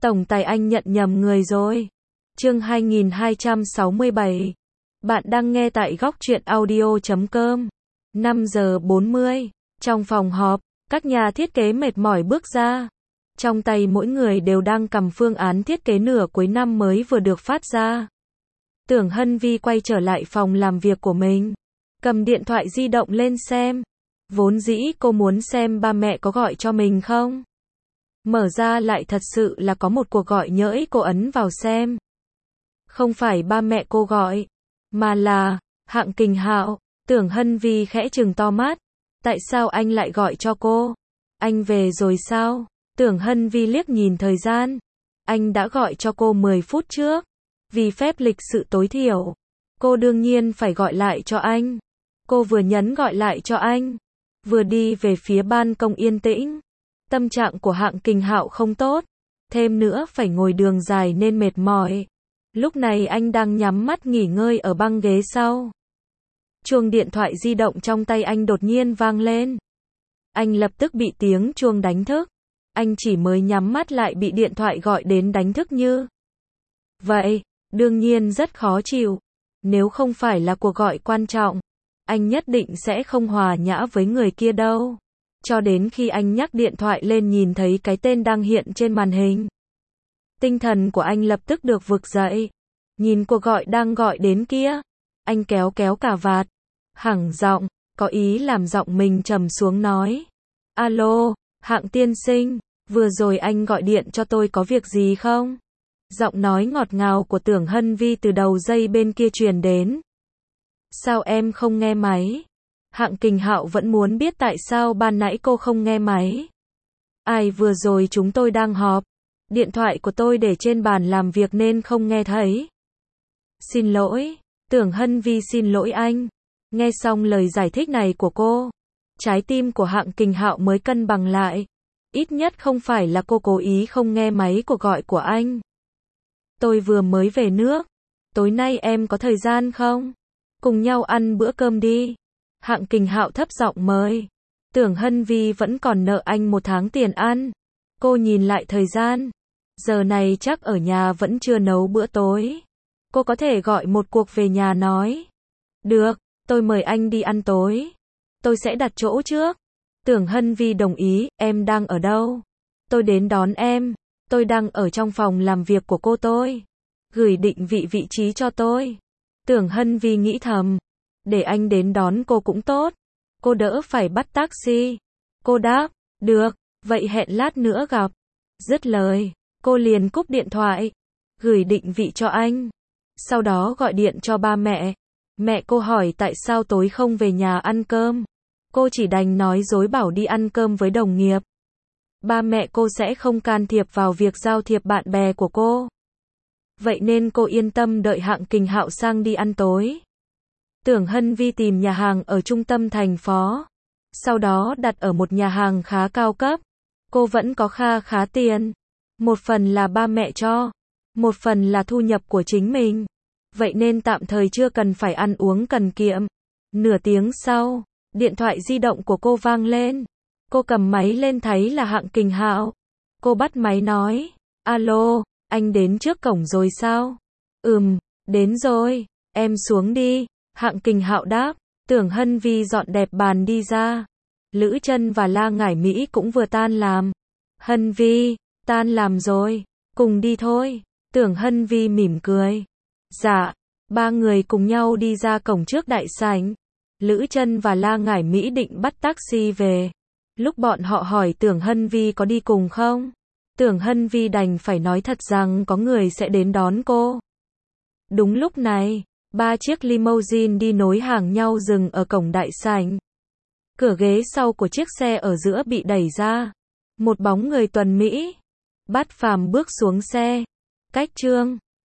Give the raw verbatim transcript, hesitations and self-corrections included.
Tổng tài anh nhận nhầm người rồi. Chương hai nghìn hai trăm sáu mươi bảy. Bạn đang nghe tại góc truyện audio chấm com. năm giờ bốn mươi. Trong phòng họp, các nhà thiết kế mệt mỏi bước ra. Trong tay mỗi người đều đang cầm phương án thiết kế nửa cuối năm mới vừa được phát ra. Tưởng Hân Vi quay trở lại phòng làm việc của mình. Cầm điện thoại di động lên xem. Vốn dĩ cô muốn xem ba mẹ có gọi cho mình không. Mở ra lại thật sự là có một cuộc gọi nhỡ cô ấn vào xem. Không phải ba mẹ cô gọi, mà là Hạng Kình Hạo. Tưởng Hân Vi khẽ trừng to mắt. Tại sao anh lại gọi cho cô? Anh về rồi sao? Tưởng Hân Vi liếc nhìn thời gian. Anh đã gọi cho cô mười phút trước. Vì phép lịch sự tối thiểu, cô đương nhiên phải gọi lại cho anh. Cô vừa nhấn gọi lại cho anh, vừa đi về phía ban công yên tĩnh. Tâm trạng của Hạng Kình Hạo không tốt, thêm nữa phải ngồi đường dài nên mệt mỏi. Lúc này anh đang nhắm mắt nghỉ ngơi ở băng ghế sau. Chuông điện thoại di động trong tay anh đột nhiên vang lên. Anh lập tức bị tiếng chuông đánh thức. Anh chỉ mới nhắm mắt lại bị điện thoại gọi đến đánh thức như vậy, đương nhiên rất khó chịu. Nếu không phải là cuộc gọi quan trọng, anh nhất định sẽ không hòa nhã với người kia đâu. Cho đến khi anh nhắc điện thoại lên nhìn thấy cái tên đang hiện trên màn hình. Tinh thần của anh lập tức được vực dậy. Nhìn cuộc gọi đang gọi đến kia. Anh kéo kéo cà vạt. Hẳng giọng, có ý làm giọng mình trầm xuống nói. Alo, Hạng tiên sinh, vừa rồi anh gọi điện cho tôi có việc gì không? Giọng nói ngọt ngào của Tưởng Hân Vi từ đầu dây bên kia truyền đến. Sao em không nghe máy? Hạng Kình Hạo vẫn muốn biết tại sao ban nãy cô không nghe máy. Ai vừa rồi chúng tôi đang họp. Điện thoại của tôi để trên bàn làm việc nên không nghe thấy. Xin lỗi, Tưởng Hân Vi xin lỗi anh. Nghe xong lời giải thích này của cô, trái tim của Hạng Kình Hạo mới cân bằng lại. Ít nhất không phải là cô cố ý không nghe máy cuộc gọi của anh. Tôi vừa mới về nước. Tối nay em có thời gian không? Cùng nhau ăn bữa cơm đi. Hạng Kình Hạo thấp giọng mời. Tưởng Hân Vi vẫn còn nợ anh một tháng tiền ăn. Cô nhìn lại thời gian. Giờ này chắc ở nhà vẫn chưa nấu bữa tối. Cô có thể gọi một cuộc về nhà nói. Được, tôi mời anh đi ăn tối. Tôi sẽ đặt chỗ trước. Tưởng Hân Vi đồng ý. Em đang ở đâu? Tôi đến đón em. Tôi đang ở trong phòng làm việc của cô tôi. Gửi định vị vị trí cho tôi. Tưởng Hân Vi nghĩ thầm. Để anh đến đón cô cũng tốt. Cô đỡ phải bắt taxi. Cô đáp. Được, vậy hẹn lát nữa gặp. Dứt lời, cô liền cúp điện thoại. Gửi định vị cho anh. Sau đó gọi điện cho ba mẹ. Mẹ cô hỏi tại sao tối không về nhà ăn cơm. Cô chỉ đành nói dối bảo đi ăn cơm với đồng nghiệp. Ba mẹ cô sẽ không can thiệp vào việc giao thiệp bạn bè của cô. Vậy nên cô yên tâm đợi Hạng Kình Hạo sang đi ăn tối. Tưởng Hân Vi tìm nhà hàng ở trung tâm thành phố. Sau đó đặt ở một nhà hàng khá cao cấp. Cô vẫn có kha khá tiền. Một phần là ba mẹ cho. Một phần là thu nhập của chính mình. Vậy nên tạm thời chưa cần phải ăn uống cần kiệm. Nửa tiếng sau, điện thoại di động của cô vang lên. Cô cầm máy lên thấy là Hạng Kình Hạo. Cô bắt máy nói. Alo, anh đến trước cổng rồi sao? Ừm, đến rồi, em xuống đi. Hạng Kình Hạo đáp. Tưởng Hân Vi dọn đẹp bàn đi ra. Lữ Chân và La Ngải Mỹ cũng vừa tan làm. Hân Vi, tan làm rồi, cùng đi thôi. Tưởng Hân Vi mỉm cười. Dạ, ba người cùng nhau đi ra cổng trước đại sảnh. Lữ Chân và La Ngải Mỹ định bắt taxi về. Lúc bọn họ hỏi Tưởng Hân Vi có đi cùng không? Tưởng Hân Vi đành phải nói thật rằng có người sẽ đến đón cô. Đúng lúc này, ba chiếc limousine đi nối hàng nhau dừng ở cổng đại sảnh. Cửa ghế sau của chiếc xe ở giữa bị đẩy ra. Một bóng người tuần mỹ, Bát Phàm bước xuống xe. Cách Trương